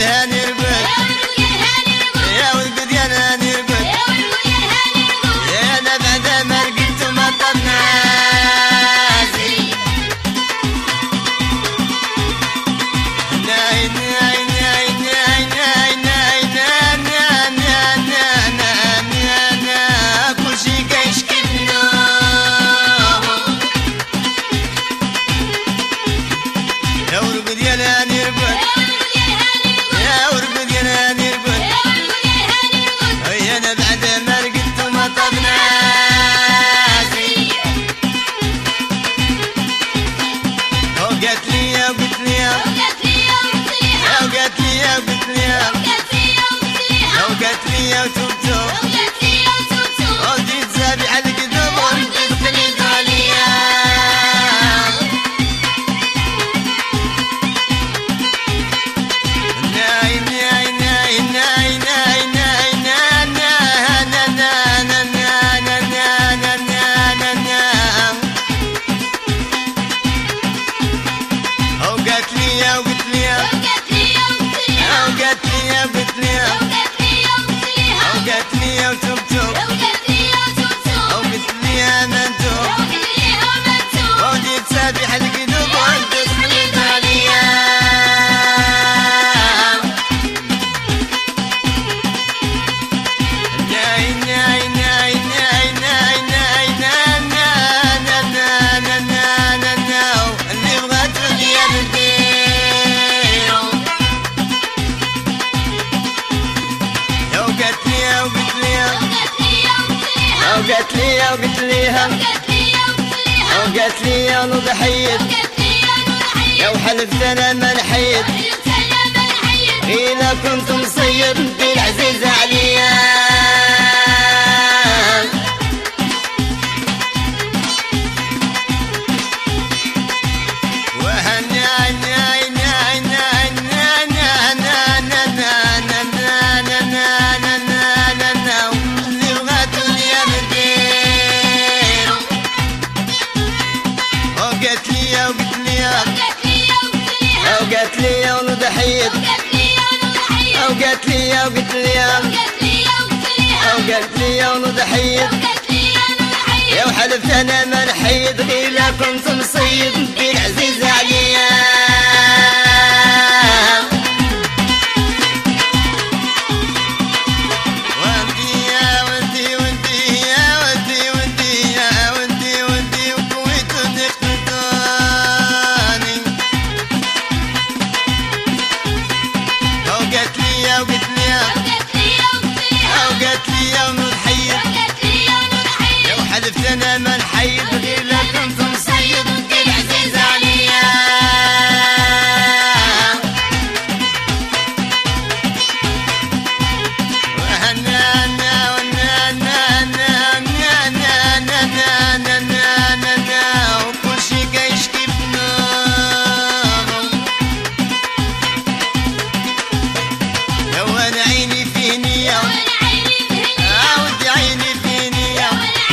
وقالت لي يا نضحيت يا وحلفت انا ما نحيد إلا كنت مصيد بالعزيز عليا وقالت لي يا نضحيت وقالت لي يا نضحيت يا وحلفت انا ما نحيد إلا كنت مصيد بالعزيز عليا أنا ما نحيد إلا كنت مصيد بالعزيز عليا وكل شي كيشكي بنوم يا وانا عيني في نية ودي عيني في نية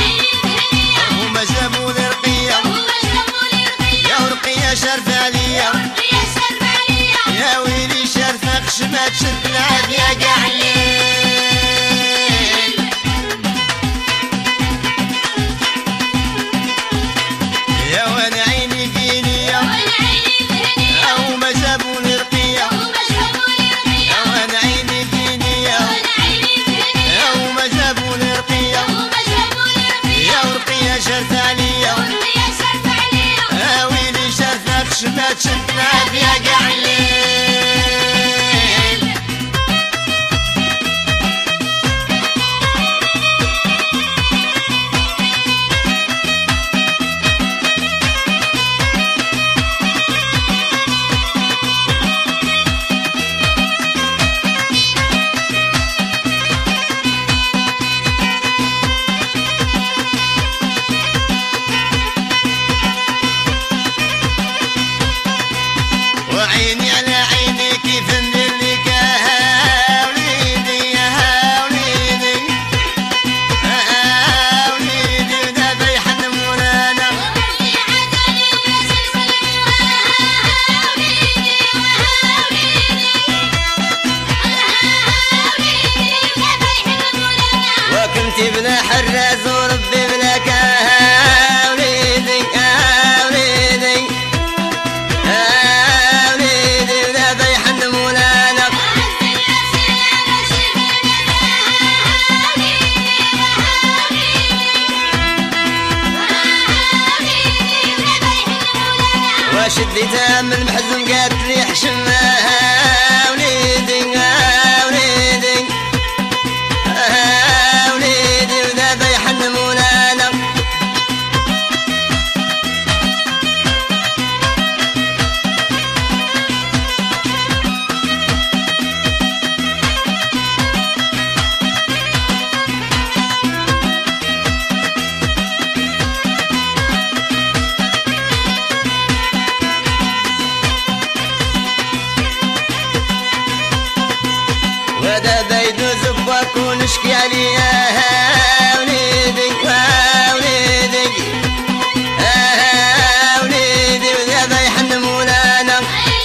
جابوا لي رقية يا ورقية شرف عليا يا ويلي شرفة خشمة تشد العافية قاع الليل يا وانا عيني في نية هما جابوا لي رقية يا وانا عيني في نية هما جابوا لي رقية يا ورقية شرف عليا ويلي شرفة خشمة تشد العافية قاع الليل وعيني على عيني كيف ندير لك وليدي وليدي ودابا يحن مولانا شديتها من المحزم قالت لي حشمها وليدي وليدي وليدي ودابا يحن مولانا ودابا يدوز بواك ونشكي عليها وليدي وليدي وليدي ودابا يحن مولانا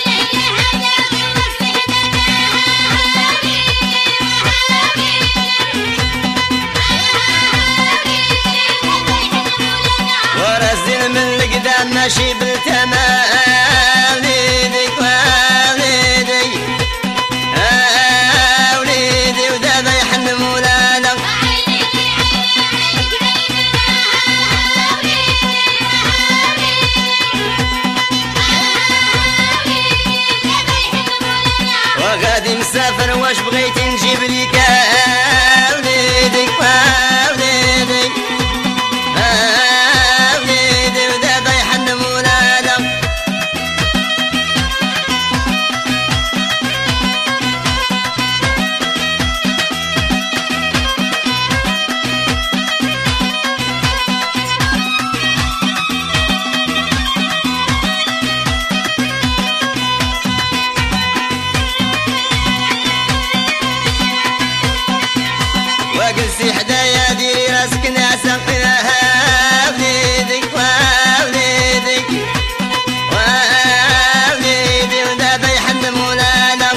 وراسي من القدام ماشي بالتمام وليدي وليدي وليدي ودابا يحن مولانا وغادي مسافر واش بغيتي نجيب ليك وليدي وليدي وليدي ودابا يحن مولانا واجلسي حدايا ديري راسك ناسا وليدي وليدي وليدي ودابا يحن مولانا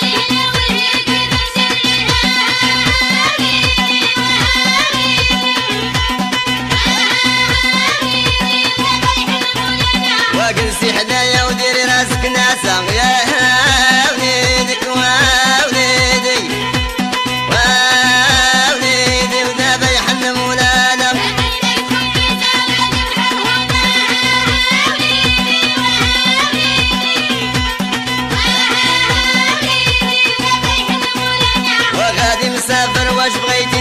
واجلسي حدايا وديري راسك ناسا يا وليدي وليدي مسافر واش بغيتي